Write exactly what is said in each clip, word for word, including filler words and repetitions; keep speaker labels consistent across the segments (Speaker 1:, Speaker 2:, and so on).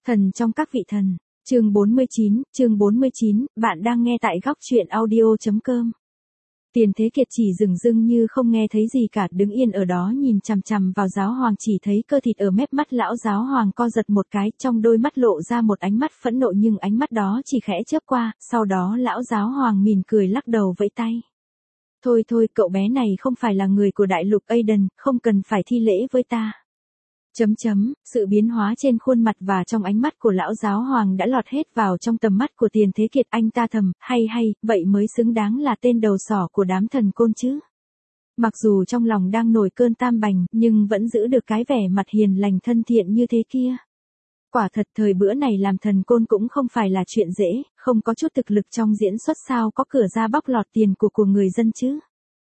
Speaker 1: Thần trong các vị thần, chương bốn mươi chín, chương bốn mươi chín, bạn đang nghe tại góc truyện audio chấm com. Tiền Thế Kiệt chỉ dửng dưng như không nghe thấy gì cả, đứng yên ở đó nhìn chằm chằm vào giáo hoàng, chỉ thấy cơ thịt ở mép mắt lão giáo hoàng co giật một cái, trong đôi mắt lộ ra một ánh mắt phẫn nộ, nhưng ánh mắt đó chỉ khẽ chớp qua, sau đó lão giáo hoàng mỉm cười lắc đầu vẫy tay. Thôi thôi, cậu bé này không phải là người của đại lục Aiden, không cần phải thi lễ với ta. Chấm chấm, sự biến hóa trên khuôn mặt và trong ánh mắt của lão giáo hoàng đã lọt hết vào trong tầm mắt của Tiền Thế Kiệt. Anh ta thầm, hay hay, vậy mới xứng đáng là tên đầu sỏ của đám thần côn chứ. Mặc dù trong lòng đang nổi cơn tam bành, nhưng vẫn giữ được cái vẻ mặt hiền lành thân thiện như thế kia. Quả thật thời bữa này làm thần côn cũng không phải là chuyện dễ, không có chút thực lực trong diễn xuất sao có cửa ra bóc lọt tiền của của người dân chứ.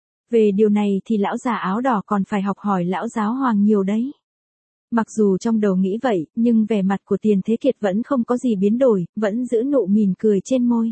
Speaker 1: Về điều này thì lão già áo đỏ còn phải học hỏi lão giáo hoàng nhiều đấy. Mặc dù trong đầu nghĩ vậy, nhưng vẻ mặt của Tiền Thế Kiệt vẫn không có gì biến đổi, vẫn giữ nụ mỉm cười trên môi.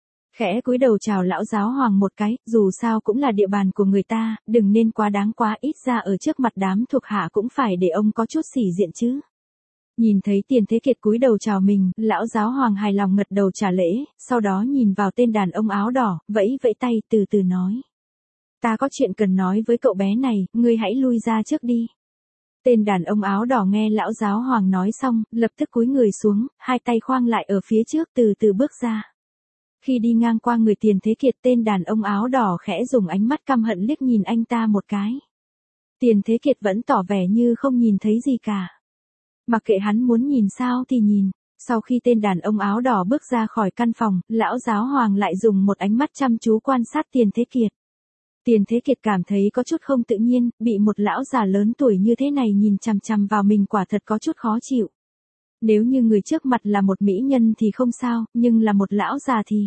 Speaker 1: Khẽ cúi đầu chào lão giáo hoàng một cái, dù sao cũng là địa bàn của người ta, đừng nên quá đáng quá, ít ra ở trước mặt đám thuộc hạ cũng phải để ông có chút sĩ diện chứ. Nhìn thấy Tiền Thế Kiệt cúi đầu chào mình, lão giáo hoàng hài lòng gật đầu trả lễ, sau đó nhìn vào tên đàn ông áo đỏ, vẫy vẫy tay từ từ nói. Ta có chuyện cần nói với cậu bé này, ngươi hãy lui ra trước đi. Tên đàn ông áo đỏ nghe lão giáo hoàng nói xong, lập tức cúi người xuống, hai tay khoang lại ở phía trước từ từ bước ra. Khi đi ngang qua người Tiền Thế Kiệt, tên đàn ông áo đỏ khẽ dùng ánh mắt căm hận liếc nhìn anh ta một cái. Tiền Thế Kiệt vẫn tỏ vẻ như không nhìn thấy gì cả. Mặc kệ hắn muốn nhìn sao thì nhìn. Sau khi tên đàn ông áo đỏ bước ra khỏi căn phòng, lão giáo hoàng lại dùng một ánh mắt chăm chú quan sát Tiền Thế Kiệt. Tiền Thế Kiệt cảm thấy có chút không tự nhiên, bị một lão già lớn tuổi như thế này nhìn chằm chằm vào mình quả thật có chút khó chịu. Nếu như người trước mặt là một mỹ nhân thì không sao, nhưng là một lão già thì...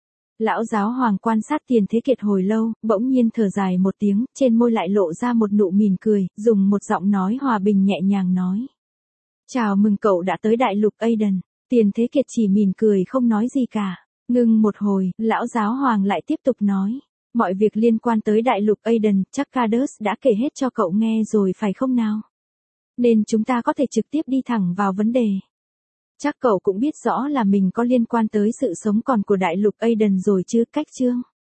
Speaker 1: Lão giáo hoàng quan sát Tiền Thế Kiệt hồi lâu, bỗng nhiên thở dài một tiếng, trên môi lại lộ ra một nụ mỉm cười, dùng một giọng nói hòa bình nhẹ nhàng nói. Chào mừng cậu đã tới đại lục Aiden. Tiền Thế Kiệt chỉ mỉm cười không nói gì cả. Ngưng một hồi, lão giáo hoàng lại tiếp tục nói. Mọi việc liên quan tới đại lục Aiden, chắc Cadus đã kể hết cho cậu nghe rồi phải không nào? Nên chúng ta có thể trực tiếp đi thẳng vào vấn đề. Chắc cậu cũng biết rõ là mình có liên quan tới sự sống còn của đại lục Aiden rồi chứ, cách chương.